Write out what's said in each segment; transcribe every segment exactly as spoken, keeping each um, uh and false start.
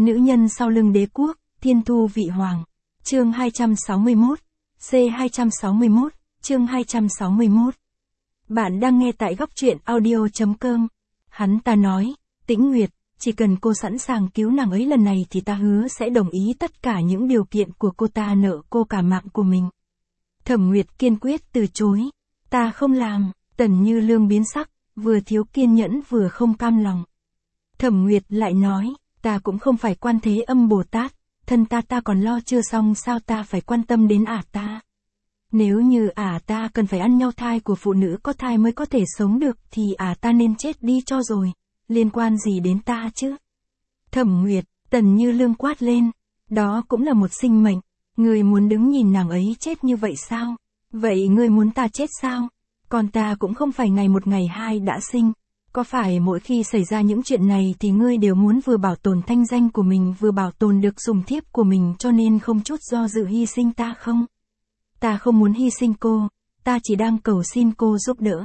Nữ nhân sau lưng đế quốc, thiên thu vị hoàng. Chương hai trăm sáu mươi mốt. C hai trăm sáu mươi mốt, chương hai trăm sáu mươi mốt. Bạn đang nghe tại góc truyện audio chấm com. Hắn ta nói, Tĩnh Nguyệt, chỉ cần cô sẵn sàng cứu nàng ấy lần này thì ta hứa sẽ đồng ý tất cả những điều kiện của cô, ta nợ cô cả mạng của mình. Thẩm Nguyệt kiên quyết từ chối. Ta không làm. Tần Như Lương biến sắc, vừa thiếu kiên nhẫn vừa không cam lòng. Thẩm Nguyệt lại nói, ta cũng không phải Quan Thế Âm Bồ Tát, thân ta ta còn lo chưa xong sao ta phải quan tâm đến ả ta. Nếu như ả ta cần phải ăn nhau thai của phụ nữ có thai mới có thể sống được thì ả ta nên chết đi cho rồi, liên quan gì đến ta chứ? Thẩm Nguyệt, Tần Như Lương quát lên, đó cũng là một sinh mệnh, ngươi muốn đứng nhìn nàng ấy chết như vậy sao? Vậy ngươi muốn ta chết sao? Còn ta cũng không phải ngày một ngày hai đã sinh. Có phải mỗi khi xảy ra những chuyện này thì ngươi đều muốn vừa bảo tồn thanh danh của mình vừa bảo tồn được sủng thiếp của mình cho nên không chút do dự hy sinh ta không? Ta không muốn hy sinh cô, ta chỉ đang cầu xin cô giúp đỡ.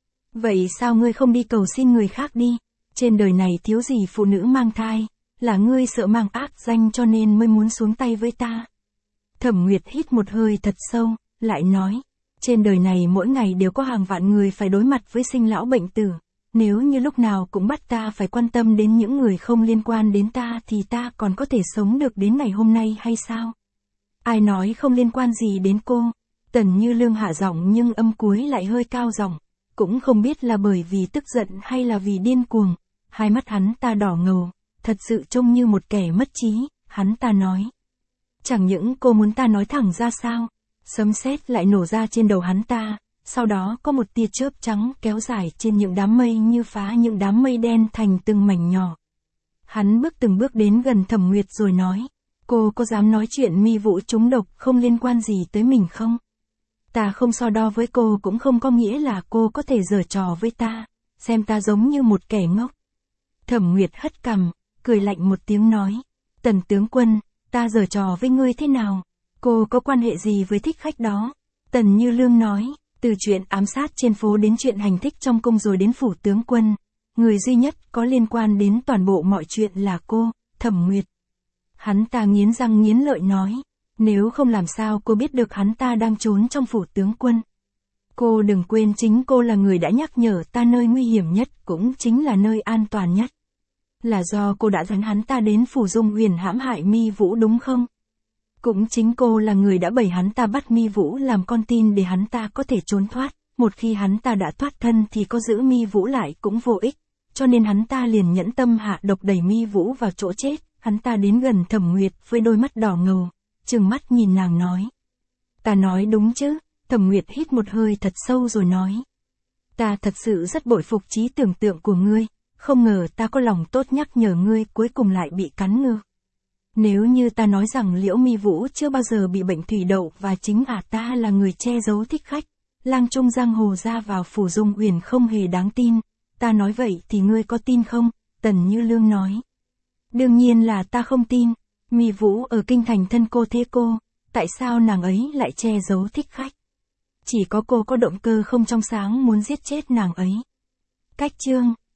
Vậy sao ngươi không đi cầu xin người khác đi? Trên đời này thiếu gì phụ nữ mang thai, là ngươi sợ mang ác danh cho nên mới muốn xuống tay với ta. Thẩm Nguyệt hít một hơi thật sâu, lại nói, trên đời này mỗi ngày đều có hàng vạn người phải đối mặt với sinh lão bệnh tử. Nếu như lúc nào cũng bắt ta phải quan tâm đến những người không liên quan đến ta thì ta còn có thể sống được đến ngày hôm nay hay sao? Ai nói không liên quan gì đến cô? Tần Như Lương hạ giọng nhưng âm cuối lại hơi cao giọng, cũng không biết là bởi vì tức giận hay là vì điên cuồng. Hai mắt hắn ta đỏ ngầu, thật sự trông như một kẻ mất trí, hắn ta nói. Chẳng những cô muốn ta nói thẳng ra sao? Sấm sét lại nổ ra trên đầu hắn ta. Sau đó có một tia chớp trắng kéo dài trên những đám mây như phá những đám mây đen thành từng mảnh nhỏ. Hắn bước từng bước đến gần Thẩm Nguyệt rồi nói, cô có dám nói chuyện Mi Vũ trúng độc không liên quan gì tới mình không? Ta không so đo với cô cũng không có nghĩa là cô có thể giở trò với ta, xem ta giống như một kẻ ngốc. Thẩm Nguyệt hất cằm, cười lạnh một tiếng nói, Tần tướng quân, ta giở trò với ngươi thế nào? Cô có quan hệ gì với thích khách đó? Tần Như Lương nói. Từ chuyện ám sát trên phố đến chuyện hành thích trong cung rồi đến phủ tướng quân, người duy nhất có liên quan đến toàn bộ mọi chuyện là cô, Thẩm Nguyệt. Hắn ta nghiến răng nghiến lợi nói, nếu không làm sao cô biết được hắn ta đang trốn trong phủ tướng quân. Cô đừng quên chính cô là người đã nhắc nhở ta nơi nguy hiểm nhất cũng chính là nơi an toàn nhất. Là do cô đã dẫn hắn ta đến phủ Dung Huyền hãm hại Mi Vũ đúng không? Cũng chính cô là người đã bày hắn ta bắt Mi Vũ làm con tin để hắn ta có thể trốn thoát, một khi hắn ta đã thoát thân thì có giữ Mi Vũ lại cũng vô ích, cho nên hắn ta liền nhẫn tâm hạ độc đẩy Mi Vũ vào chỗ chết. Hắn ta đến gần Thẩm Nguyệt với đôi mắt đỏ ngầu, trừng mắt nhìn nàng nói. Ta nói đúng chứ? Thẩm Nguyệt hít một hơi thật sâu rồi nói. Ta thật sự rất bội phục trí tưởng tượng của ngươi, không ngờ ta có lòng tốt nhắc nhở ngươi cuối cùng lại bị cắn ngược. Nếu như ta nói rằng Liễu Mi Vũ chưa bao giờ bị bệnh thủy đậu và chính ả ta là người che giấu thích khách, lang trung giang hồ ra vào phủ Dung Huyền không hề đáng tin, ta nói vậy thì ngươi có tin không? Tần Như Lương nói. Đương nhiên là ta không tin, Mi Vũ ở kinh thành thân cô thế cô, tại sao nàng ấy lại che giấu thích khách? Chỉ có cô có động cơ không trong sáng muốn giết chết nàng ấy. Cách chương